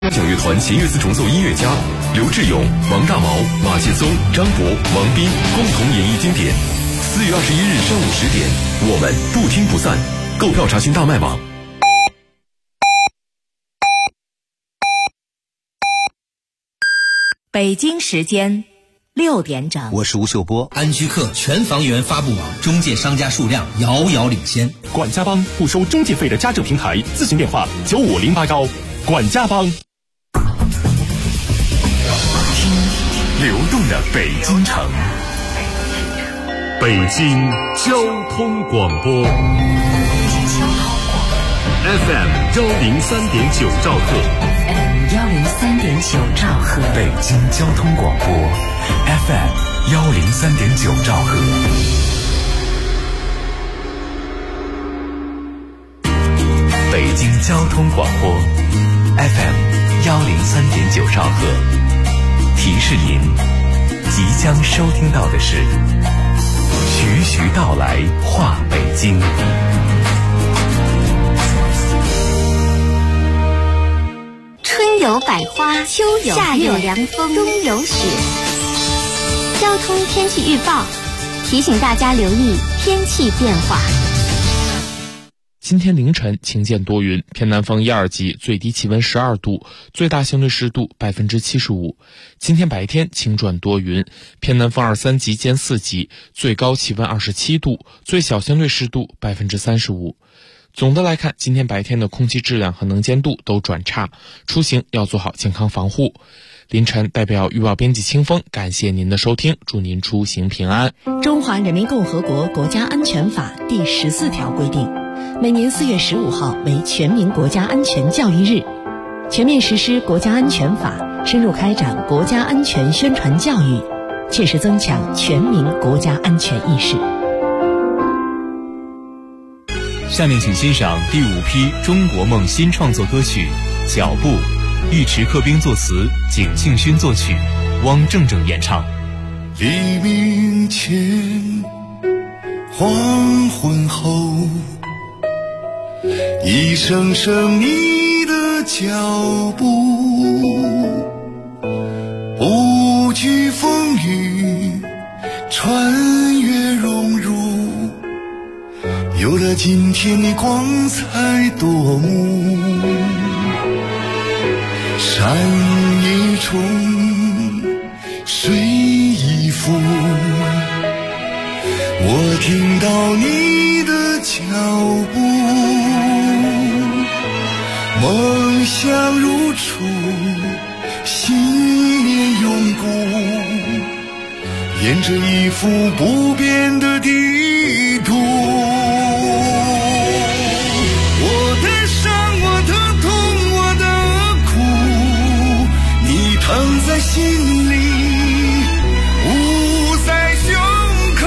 交响乐团弦乐四重奏音乐家刘志勇、王大毛、马劲松、张博、王斌共同演绎经典。4月21日上午10点，我们不听不散。购票查询大麦网。 北京时间6点整， 我是吴秀波。 安居客全房源发布网中介商家数量遥遥领先。 管家帮不收中介费的家政平台，咨询电话95089。管家帮。 听流动的北京城， 北京交通广播 FM 103.9兆赫 103.9兆赫， 北京交通广播 FM 103.9兆赫。北京交通广播 FM 103.9兆赫，提示您即将收听到的是徐徐道来话北京。 春有百花，秋有夏有凉风，冬有雪。交通天气预报提醒大家留意天气变化。 今天凌晨晴间多云，偏南风1、2级，最低气温12度，最大相对湿度75%。今天白天晴转多云，偏南风2、3级兼4级，最高气温27度，最小相对湿度35%。总的来看，今天白天的空气质量和能见度都转差，出行要做好健康防护。凌晨代表预报编辑清风，感谢您的收听，祝您出行平安。 中华人民共和国国家安全法第14条规定，每年4月15号为全民国家安全教育日，全面实施国家安全法，深入开展国家安全宣传教育，切实增强全民国家安全意识。 下面请欣赏第5批中国梦新创作歌曲《脚步》，尉迟克兵作词，景庆勋作曲，汪正正演唱。 黎明前，黄昏后，一声声你的脚步，不惧风雨，穿越荣辱，有了今天的光彩夺目。山一重，水一浮，我听到你的脚步，梦想如初，信念永固，沿着一幅不变的地图。我的伤，我的痛，我的苦，你疼在心里，捂在胸口。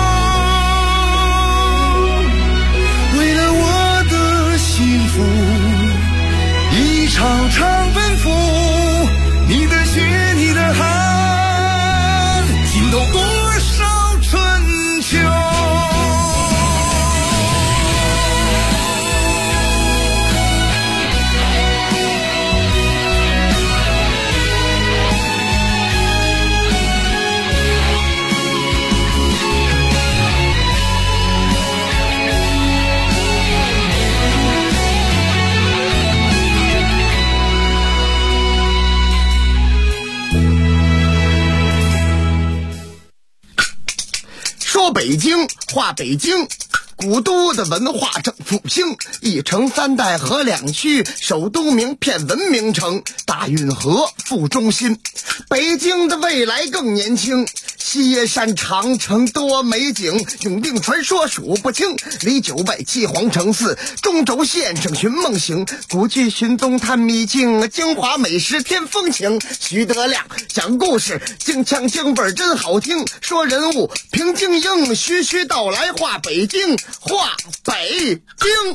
为了我的幸福，一场场奔赴，你的血，你的汗，浸透多少春秋。 说北京话北京，古都的文化正复兴，一城三代河两区，首都名片文明城，大运河副中心。北京的未来更年轻，西耶山长城多美景，永定传说数不清，离9拜七皇城寺，中轴线上寻梦行，古剧寻踪探秘境，京华美食添风情。徐德亮讲故事，京腔京味真好听，说人物平静应，徐徐道来话北京，话北京。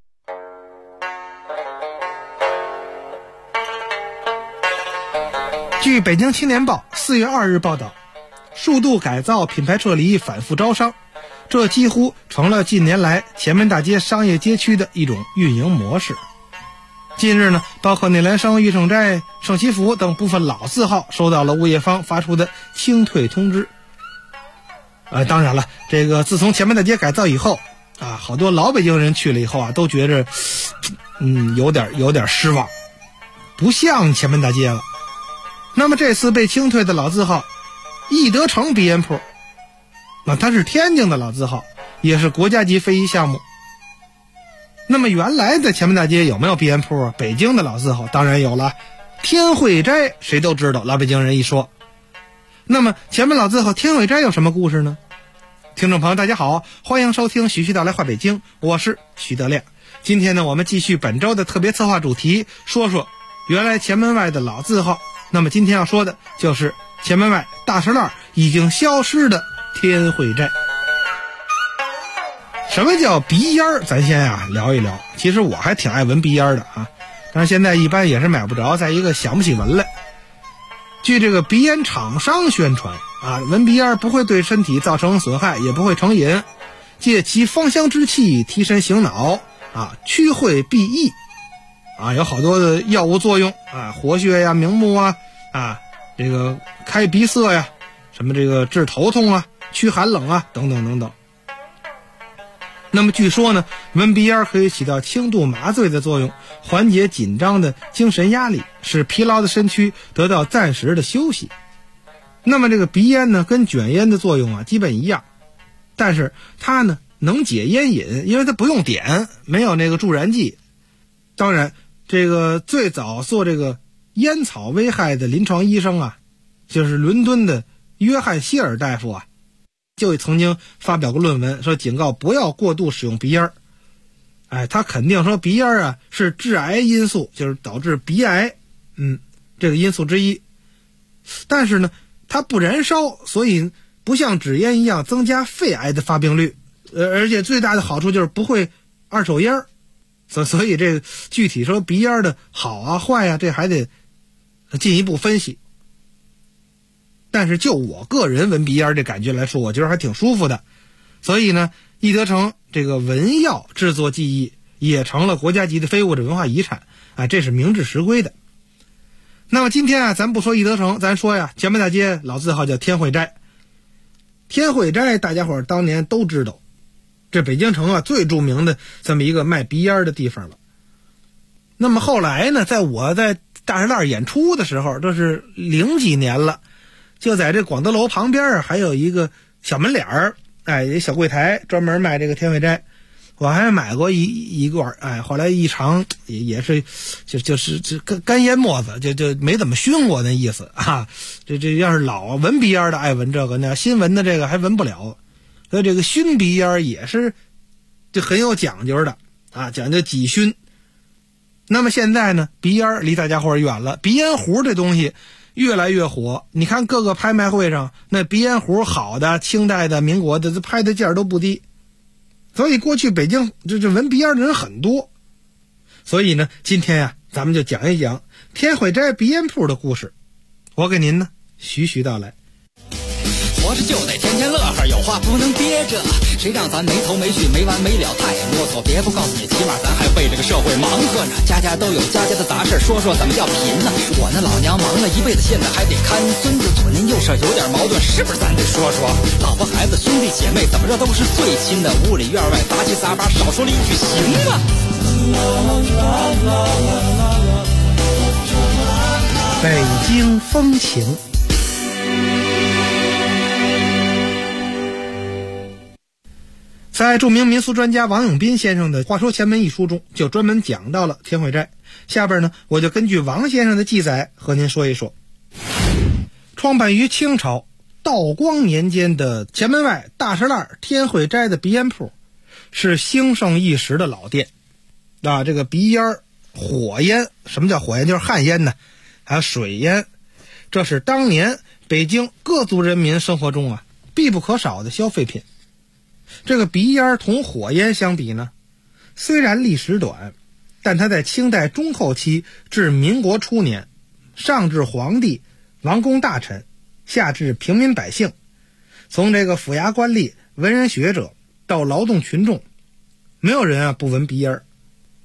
据北京青年报4月2日报道，数度改造品牌撤离反复招商，这几乎成了近年来前门大街商业街区的一种运营模式。 近日呢，包括内兰生、玉胜斋、圣祈福等部分老字号收到了物业方发出的清退通知。当然了，这个自从前门大街改造以后啊，好多老北京人去了以后啊，都觉着有点失望，不像前门大街了。那么这次被清退的老字号义德城鼻烟铺，它是天津的老字号，也是国家级非遗项目。那么原来在前门大街有没有鼻烟铺啊？北京的老字号当然有了，天惠斋谁都知道，老北京人一说。那么前门老字号天惠斋有什么故事呢？听众朋友大家好，欢迎收听徐徐道来话北京，我是徐德亮。今天呢，我们继续本周的特别策划主题，说说原来前门外的老字号。那么今天要说的就是前门外大石栏已经消失的天惠斋。什么叫鼻烟？咱先聊一聊。其实我还挺爱闻鼻烟的啊，但是现在一般也是买不着，再一个想不起闻来。据这个鼻烟厂商宣传啊，闻鼻烟不会对身体造成损害，也不会成瘾，借其芳香之气提神醒脑啊，祛秽避疫啊，有好多的药物作用啊，活血呀、明目啊，这个开鼻塞呀，什么这个治头痛啊、驱寒冷啊，等等等等。那么据说呢，闻鼻烟可以起到轻度麻醉的作用，缓解紧张的精神压力，使疲劳的身躯得到暂时的休息。那么这个鼻烟呢，跟卷烟的作用基本一样，但是它呢能解烟瘾，因为它不用点，没有那个助燃剂。当然，这个最早做这个烟草危害的临床医生就是伦敦的约翰希尔大夫就曾经发表过论文，说警告不要过度使用鼻烟。他肯定说鼻烟是致癌因素，就是导致鼻癌这个因素之一。但是呢，它不燃烧，所以不像纸烟一样增加肺癌的发病率，而且最大的好处就是不会二手烟。所以这个具体说鼻烟的好坏这还得进一步分析。但是就我个人闻鼻烟这感觉来说，我觉得还挺舒服的。所以呢，义德城这个文药制作技艺也成了国家级的非物质文化遗产这是明治实归的。那么今天咱不说义德城，咱说前门大街老字号叫天惠斋。天惠斋大家伙当年都知道，这北京城最著名的这么一个卖鼻烟的地方了。那么后来呢，在我在大石栏演出的时候，这是00几年了，就在这广德楼旁边还有一个小门脸一小柜台专门卖这个天惠斋。我还买过一罐，后来一尝也是就是干烟沫子，就没怎么熏过那意思这要是老闻鼻烟的爱闻这个，那新闻的这个还闻不了。所以这个熏鼻烟也是就很有讲究的讲究几熏。那么现在呢，鼻烟离大家伙远了，鼻烟壶这东西越来越火。你看各个拍卖会上那鼻烟壶好的，清代的、民国的，这拍的价都不低。所以过去北京这闻鼻烟的人很多。所以呢，今天咱们就讲一讲天惠斋鼻烟铺的故事。我给您呢徐徐道来。 活着就得天天乐呵，有话不能憋着，谁让咱没头没绪没完没了太啰嗦。别不告诉你，起码咱还为这个社会忙活呢。家家都有家家的杂事，说说怎么叫贫呢？我那老娘忙了一辈子，现在还得看孙子，左邻右舍有点矛盾，是不是咱得说说？老婆孩子兄弟姐妹怎么着都是最亲的，屋里院外杂七杂八，少说了一句行吗？ 北京风情。在著名民俗专家王永斌先生的《话说前门》一书中，就专门讲到了天惠斋。下边呢，我就根据王先生的记载和您说一说。创办于清朝道光年间的前门外大石栏天惠斋的鼻烟铺，是兴盛一时的老店。这个鼻烟、火烟，什么叫火烟？就是旱烟呢，还有水烟，这是当年北京各族人民生活中必不可少的消费品。这个鼻烟同火烟相比呢，虽然历史短，但它在清代中后期至民国初年，上至皇帝、王公大臣，下至平民百姓，从这个府衙官吏、文人学者到劳动群众，没有人不闻鼻烟。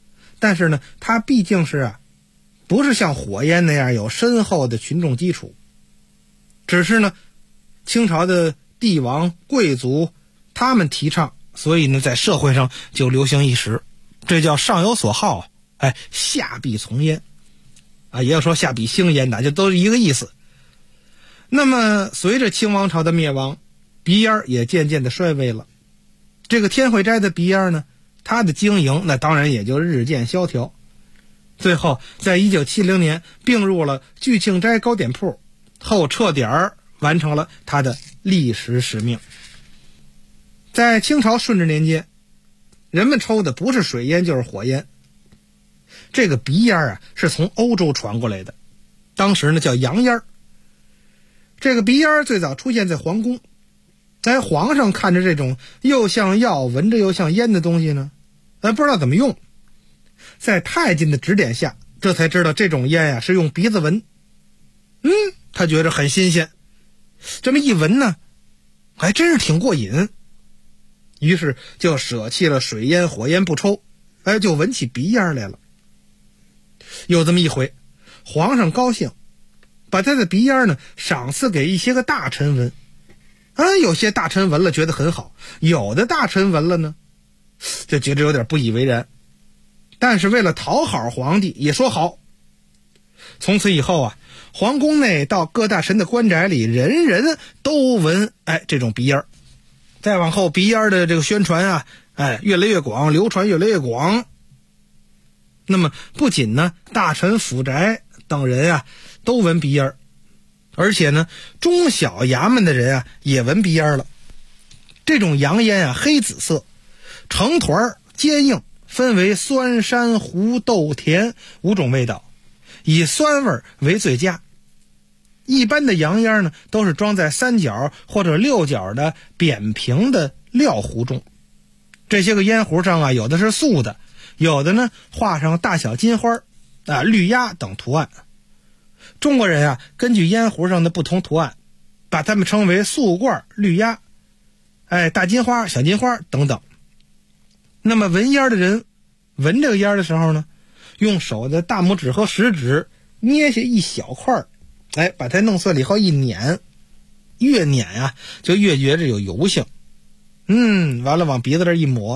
但是呢，它毕竟是不是像火焰那样有深厚的群众基础，只是呢，清朝的帝王贵族他们提倡，所以呢，在社会上就流行一时，这叫上有所好，下必从焉也要说下必兴焉的，就都是一个意思。那么随着清王朝的灭亡，鼻烟也渐渐的衰微了。这个天惠斋的鼻烟呢，它的经营那当然也就日渐萧条。最后在1970年并入了聚庆斋糕点铺，后彻底完成了它的历史使命。在清朝顺治年间，人们抽的不是水烟就是火烟。这个鼻烟是从欧洲传过来的，当时呢叫洋烟。这个鼻烟最早出现在皇宫，皇上看着这种又像药闻着又像烟的东西呢，不知道怎么用，在太监的指点下，这才知道这种烟是用鼻子闻。他觉得很新鲜，这么一闻呢，还真是挺过瘾，于是就舍弃了水烟火烟不抽，就闻起鼻烟来了。有这么一回，皇上高兴，把他的鼻烟呢赏赐给一些个大臣闻。有些大臣闻了觉得很好，有的大臣闻了呢就觉得有点不以为然，但是为了讨好皇帝也说好。从此以后皇宫内到各大臣的官宅里，人人都闻这种鼻烟。再往后，鼻烟的这个宣传越来越广，流传越来越广。那么不仅呢大臣府宅等人都闻鼻烟，而且呢中小衙门的人也闻鼻烟了。这种洋烟黑紫色，成团坚硬，分为酸山胡豆甜5种味道，以酸味为最佳。一般的洋烟呢都是装在3角或者6角的扁平的料壶中，这些个烟壶上有的是素的，有的呢画上大小金花绿鸦等图案。中国人根据烟壶上的不同图案，把它们称为素罐、绿鸦、大金花、小金花等等。那么闻烟的人闻这个烟的时候呢，用手的大拇指和食指捏下一小块，把它弄碎了以后一碾，越碾就越觉着有油性。完了往鼻子这一抹，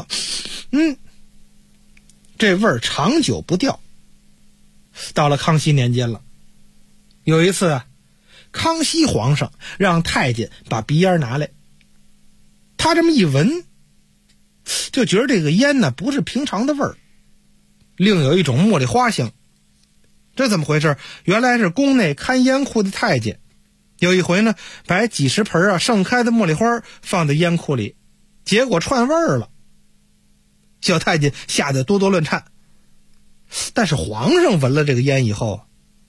这味儿长久不掉。到了康熙年间了，有一次康熙皇上让太监把鼻烟拿来，他这么一闻，就觉得这个烟呢不是平常的味儿，另有一种茉莉花香。这怎么回事？原来是宫内看烟库的太监，有一回呢把几十盆盛开的茉莉花放在烟库里，结果串味儿了。小太监吓得多多乱颤。但是皇上闻了这个烟以后，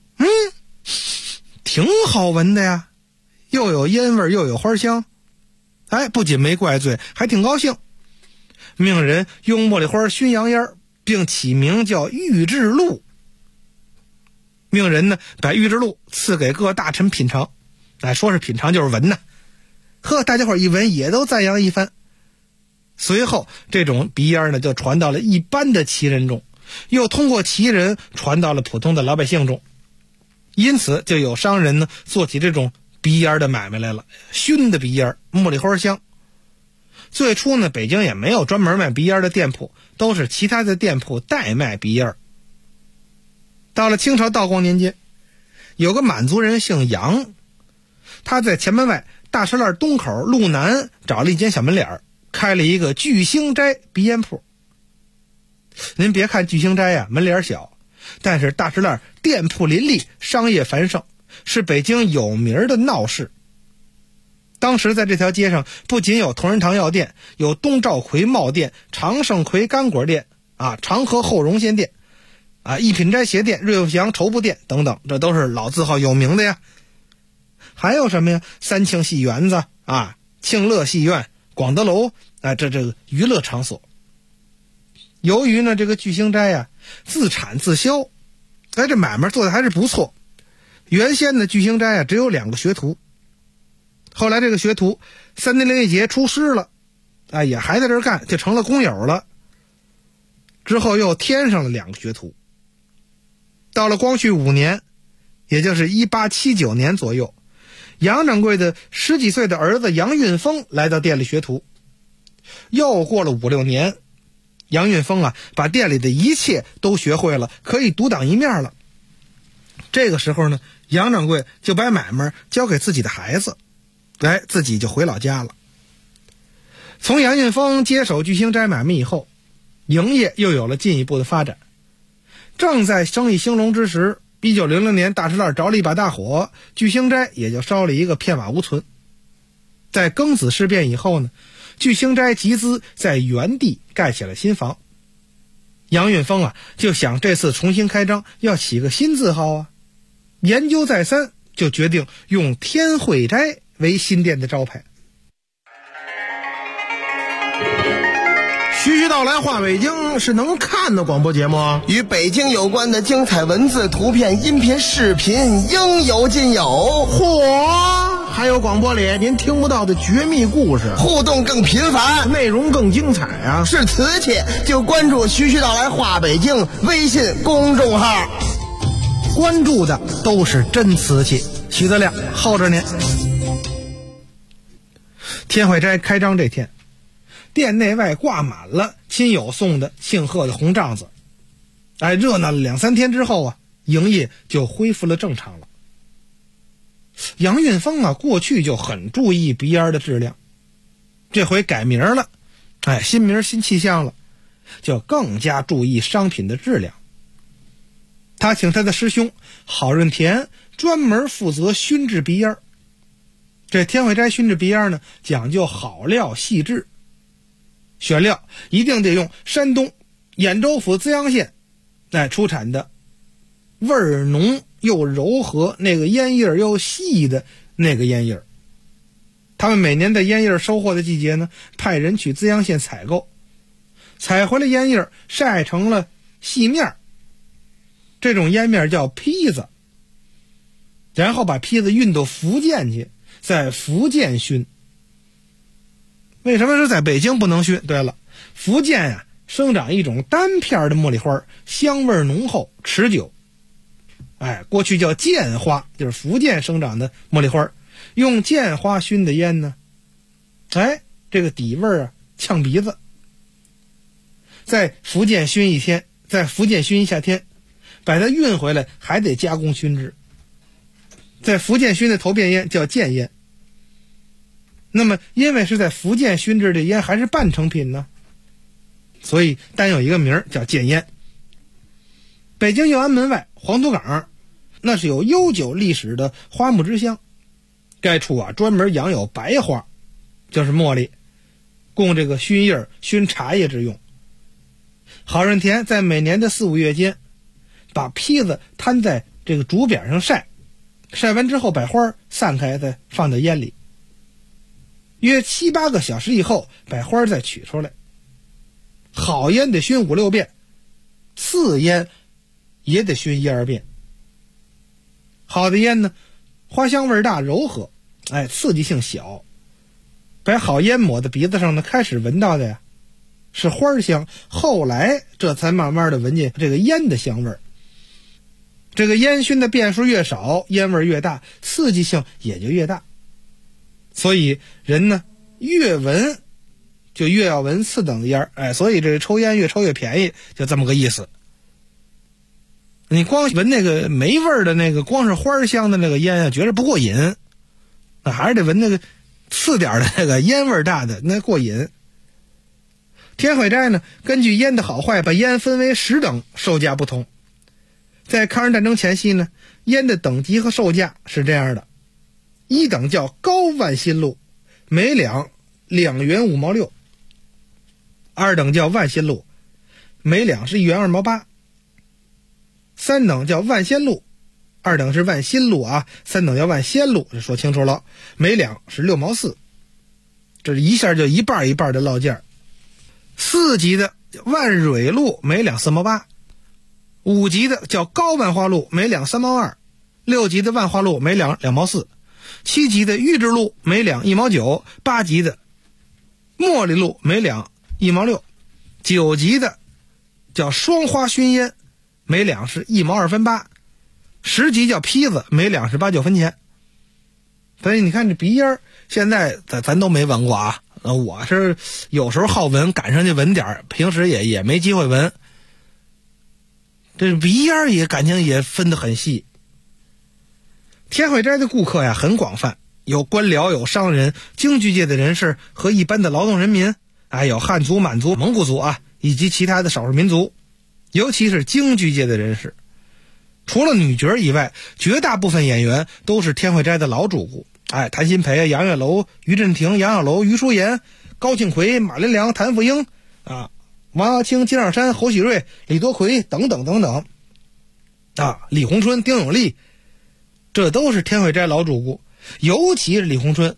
挺好闻的呀，又有烟味又有花香，不仅没怪罪，还挺高兴，命人用茉莉花熏洋烟，并起名叫玉制露。命人呢把玉制露赐给各大臣品尝，说是品尝就是闻大家伙一闻也都赞扬一番。随后这种鼻烟呢就传到了一般的旗人中，又通过旗人传到了普通的老百姓中，因此就有商人呢做起这种鼻烟的买卖来了，熏的鼻烟，茉莉花香。最初呢北京也没有专门卖鼻烟的店铺，都是其他的店铺代卖鼻烟。到了清朝道光年间，有个满族人姓杨，他在前门外大石栏东口路南找了一间小门脸，开了一个聚兴斋鼻烟铺。您别看聚兴斋门脸小，但是大石栏店铺林立，商业繁盛，是北京有名的闹市。当时在这条街上不仅有同仁堂药店，有东赵奎帽店、常胜奎干果店长河后荣仙店一品斋鞋店、瑞富祥绸布店等等，这都是老字号有名的呀。还有什么呀？三庆戏园子庆乐戏院、广德楼这个娱乐场所。由于呢这个聚兴斋自产自销，这买卖做的还是不错。原先的聚兴斋只有2个学徒，后来这个学徒3年0一节出师了也还在这儿干，就成了工友了。 之后又添上了2个学徒。到了光绪5年，也就是1879年左右，杨掌柜的10几岁的儿子杨运峰来到店里学徒。又过了5、6年，杨运峰把店里的一切都学会了，可以独当一面了。这个时候呢，杨掌柜就把买卖交给自己的孩子，自己就回老家了。从杨运峰接手聚兴斋买卖以后，营业又有了进一步的发展。正在生意兴隆之时，1900年大石烂着了一把大火，聚兴斋也就烧了一个片瓦无存。在庚子事变以后呢，聚兴斋集资在原地盖起了新房。杨运峰就想这次重新开张要起个新字号研究再三，就决定用天惠斋为新店的招牌。 徐徐道来话北京是能看的广播节目， 与北京有关的精彩文字、图片、音频、视频应有尽有。 嚯！还有广播里您听不到的绝密故事， 互动更频繁， 内容更精彩啊！ 是瓷器就关注徐徐道来话北京微信公众号， 关注的都是真瓷器。许德亮候着您。天惠斋开张这天，店内外挂满了亲友送的庆贺的红帐子。热闹了2、3天之后营业就恢复了正常了。杨运峰过去就很注意鼻烟的质量，这回改名了，新名新气象了，就更加注意商品的质量。他请他的师兄郝润田专门负责熏制鼻烟。这天惠斋熏制鼻烟呢，讲究好料细致，选料一定得用山东兖州府资阳县出产的味儿浓又柔和、那个烟叶又细的那个烟叶。他们每年在烟叶收获的季节呢，派人去资阳县采购，采回来烟叶晒成了细面，这种烟面叫坯子，然后把坯子运到福建去，在福建熏。为什么是在北京不能熏？对了，福建生长一种单片的茉莉花，香味浓厚持久。过去叫剑花，就是福建生长的茉莉花，用剑花熏的烟呢，这个底味呛鼻子。在福建熏一天，在福建熏一夏天，把它运回来还得加工熏制。在福建熏的头片烟叫剑烟。那么因为是在福建熏制的烟还是半成品呢，所以单有一个名叫剑烟。北京右安门外黄土岗，那是有悠久历史的花木之乡，该处专门养有白花，就是茉莉，供这个熏叶熏茶叶之用。郝润田在每年的4、5月间，把坯子摊在这个竹匾上晒，晒完之后把花散开，再放在烟里，约7、8个小时以后把花再取出来。好烟得熏5、6遍，次烟也得熏1、2遍。好的烟呢，花香味大柔和，刺激性小。把好烟抹在鼻子上呢，开始闻到的是花香，后来这才慢慢的闻见这个烟的香味。这个烟熏的遍数越少，烟味越大，刺激性也就越大。所以人呢越闻就越要闻次等的烟，所以这个抽烟越抽越便宜，就这么个意思。你光闻那个没味的那个光是花香的那个烟觉得不过瘾，那还是得闻那个次点的那个烟味大的，那过瘾。天惠斋呢，根据烟的好坏，把烟分为10等，售价不同。在抗日战争前夕呢，烟的等级和售价是这样的：1等叫高万新路，每两2元5毛6； 2等叫万新路，每两是1元2毛8； 3等叫万仙路，2等是万新路，3等叫万仙路，这说清楚了，每两是6毛4。这一下就一半一半的落价。4级的万蕊路每两4毛8。5级的叫高万花路，每两3毛2； 6级的万花路每两2毛4； 7级的玉质路每两1毛9； 8级的茉莉路每两1毛6； 9级的叫双花熏烟，每两是1毛2分8；十级叫坯子，每两是8、9分钱。所以你看这鼻烟，现在咱都没闻过啊。我是有时候好闻，赶上去闻点，平时也没机会闻。这鼻烟也感情也分得很细。天惠斋的顾客呀很广泛，有官僚，有商人，京剧界的人士和一般的劳动人民，有汉族、满族、蒙古族啊，以及其他的少数民族，尤其是京剧界的人士。除了女角以外，绝大部分演员都是天惠斋的老主顾。谭鑫培、杨月楼、于振廷、杨小楼、于淑妍、高庆奎、马连良、谭富英王耀清、金二山、侯喜瑞、李多奎等等等等李鸿春、丁永利，这都是天惠斋老主顾，尤其是李鸿春。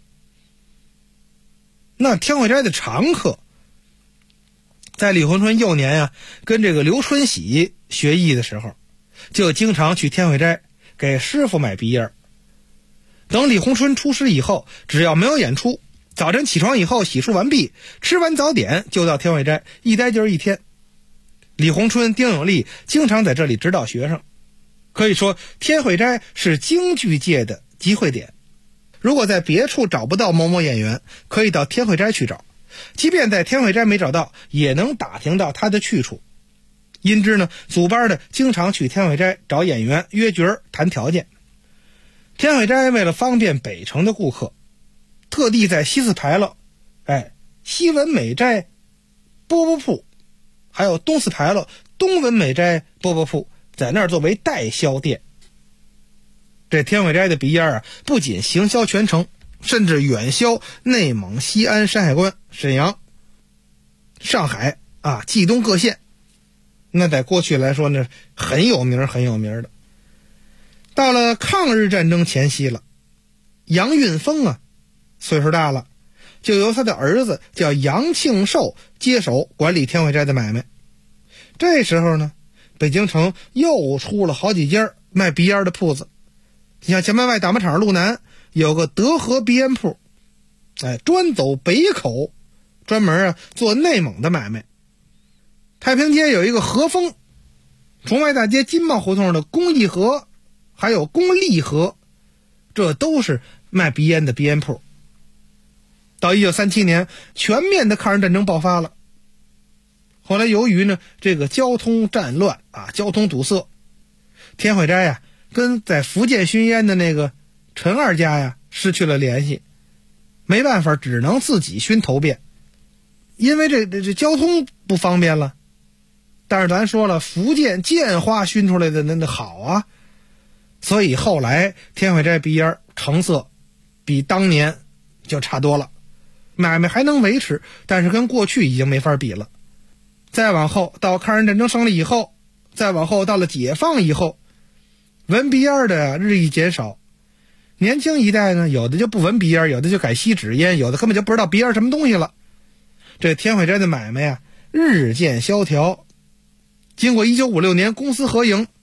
那天惠斋的常客，在李鸿春幼年跟这个刘春喜学艺的时候，就经常去天惠斋给师傅买鼻烟。等李鸿春出师以后，只要没有演出，早晨起床以后洗漱完毕，吃完早点就到天惠斋，一待就是一天。李鸿春、丁永利经常在这里指导学生，可以说天惠斋是京剧界的集会点。如果在别处找不到某某演员，可以到天惠斋去找，即便在天惠斋没找到，也能打听到他的去处。因之呢，组班的经常去天惠斋找演员约角谈条件。天惠斋为了方便北城的顾客，特地在西四牌楼西文美斋饽饽铺，还有东四牌楼东文美斋饽饽铺，在那儿作为代销店。这天惠斋的鼻烟不仅行销全城，甚至远销内蒙、西安、山海关、沈阳、上海冀东各县。那在过去来说呢，很有名的。到了抗日战争前夕了，杨运峰岁数大了，就由他的儿子叫杨庆寿接手管理天惠斋的买卖。这时候呢，北京城又出了好几家卖鼻烟的铺子。你像前门外打马场路南有个德和鼻烟铺，专走北口，专门做内蒙的买卖。太平街有一个和风，崇外大街金茂胡同的公益和还有公利和，这都是卖鼻烟的鼻烟铺。到1937年，全面的抗日战争爆发了。后来由于呢这个交通战乱交通堵塞，天惠斋跟在福建熏烟的那个陈二家失去了联系，没办法，只能自己熏头遍，因为这交通不方便了。但是咱说了，福建建花熏出来的那好所以后来天惠斋鼻烟成色比当年就差多了，买卖还能维持，但是跟过去已经没法比了。再往后到抗日战争胜利以后，再往后到了解放以后，闻鼻烟的日益减少。年轻一代呢，有的就不闻鼻烟，有的就改吸纸烟，有的根本就不知道鼻烟什么东西了。这天惠斋的买卖日渐萧条。经过1956年公私合营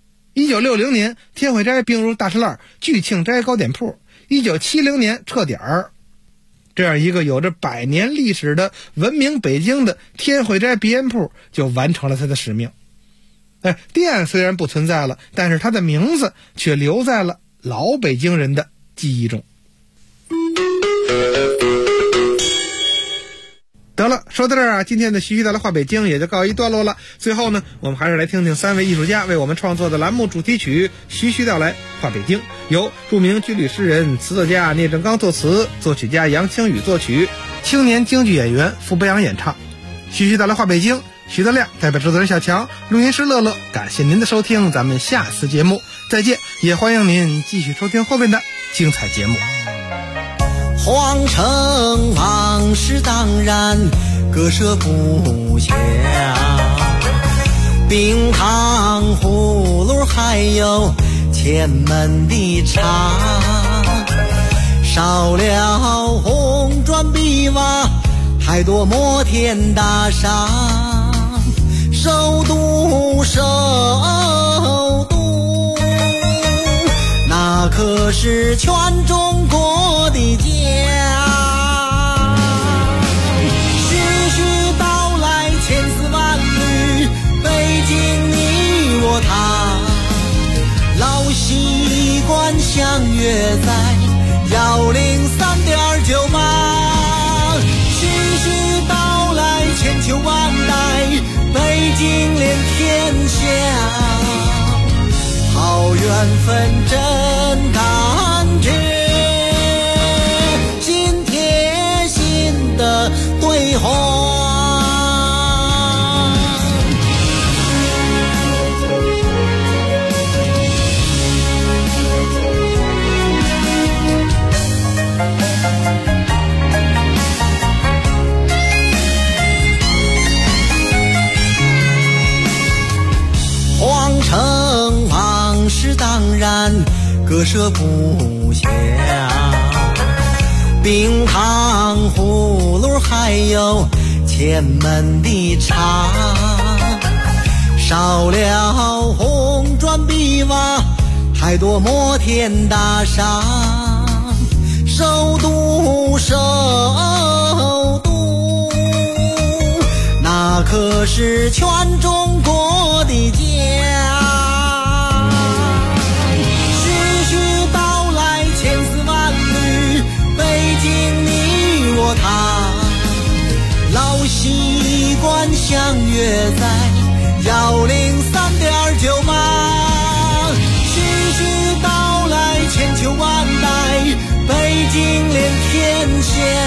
，1960年天惠斋并入大栅栏聚庆斋糕点铺，1970年撤点儿。这样一个有着100年历史的闻名北京的天惠斋鼻烟铺就完成了它的使命。店虽然不存在了，但是它的名字却留在了老北京人的记忆中。得了，说到这儿今天的徐徐带来话北京也就告一段落了。最后呢，我们还是来听听3位艺术家为我们创作的栏目主题曲《徐徐带来话北京》，由著名军旅诗人、词作家聂正刚作词，作曲家杨清宇作曲，青年京剧演员傅北阳演唱。徐徐带来话北京，徐德亮代表制作人小强，录音师乐乐，感谢您的收听，咱们下次节目再见，也欢迎您继续收听后面的精彩节目。 皇城往事当然割舍不下，冰糖葫芦还有前门的茶，少了红砖碧瓦，太多摩天大厦，首都那可是全中国的家。徐徐道来千丝万缕，北约在103.98，徐徐道来千秋万代，北京连天下，好缘分真感觉，心贴心的对话。皇城往事当然割舍不下，冰糖葫芦还有前门的茶，少了红砖碧瓦，太多摩天大厦，首都首都，那可是全中国的家。徐徐道来千丝万缕，北京你我他，老习惯相约在103.98，徐徐道来千秋万代，北京连天下，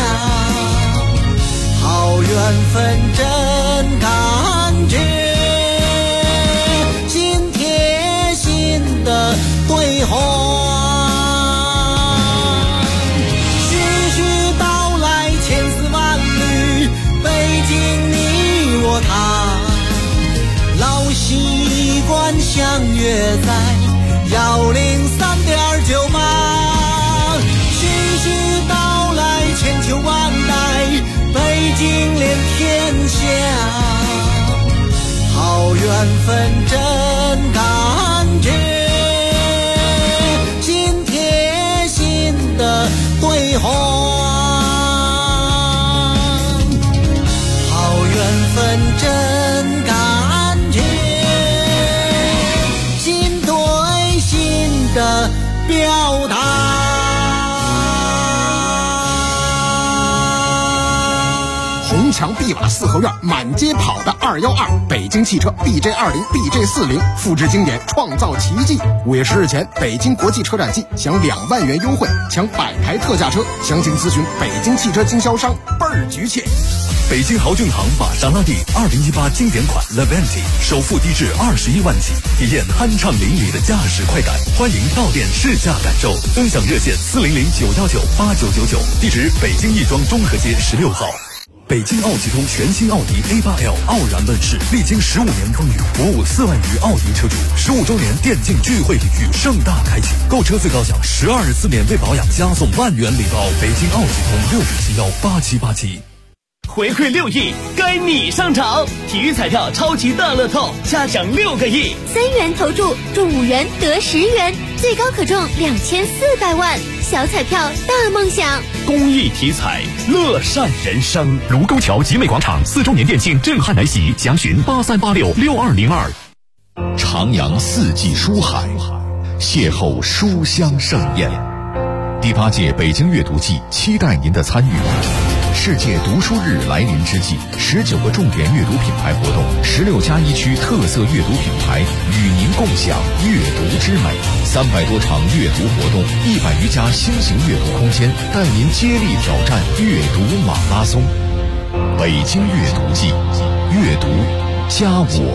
好缘分真感觉，心贴心的对话。徐徐道来千丝万缕，北京你我他，老习惯相约在103.98，徐徐道来千秋万代，北京连天下，好缘分真感觉，心贴心的对话，好缘分真感觉，心对心的表达。 红墙碧瓦四合院，满街跑的212，北京汽车 BJ20、BJ40，复制经典，创造奇迹。5月10日前，北京国际车展季享2万元优惠，抢100台特价车，详情咨询北京汽车经销商，倍儿局气。 北京豪骏堂玛莎拉蒂2018经典款 Levante 首付低至21万起，体验酣畅淋漓的驾驶快感。欢迎到店试驾感受，分享热线400-919-8999，地址北京亦庄中和街16号。北京奥汽通全新奥迪 A8L 傲然问世，历经15年风雨，鼓舞4万余奥迪车主。15周年电竞聚会礼遇盛大开启，购车最高享12日次免费保养，加送1万元礼包。北京奥汽通65718787。 回馈6亿，该你上场！体育彩票超级大乐透，加奖6个亿 ，3元投注中5元得10元，最高可中2400万。小彩票大梦想， 公益体彩，乐善人生。 卢沟桥集美广场4周年店庆震撼来袭，详询83866202。 徜徉四季书海，邂逅书香盛宴。第8届北京阅读季期待您的参与。世界读书日来临之际，19个重点阅读品牌活动，16+1区特色阅读品牌与您共享阅读之美。300多场阅读活动，100余家新型阅读空间，带您接力挑战阅读马拉松。北京阅读季，阅读加我。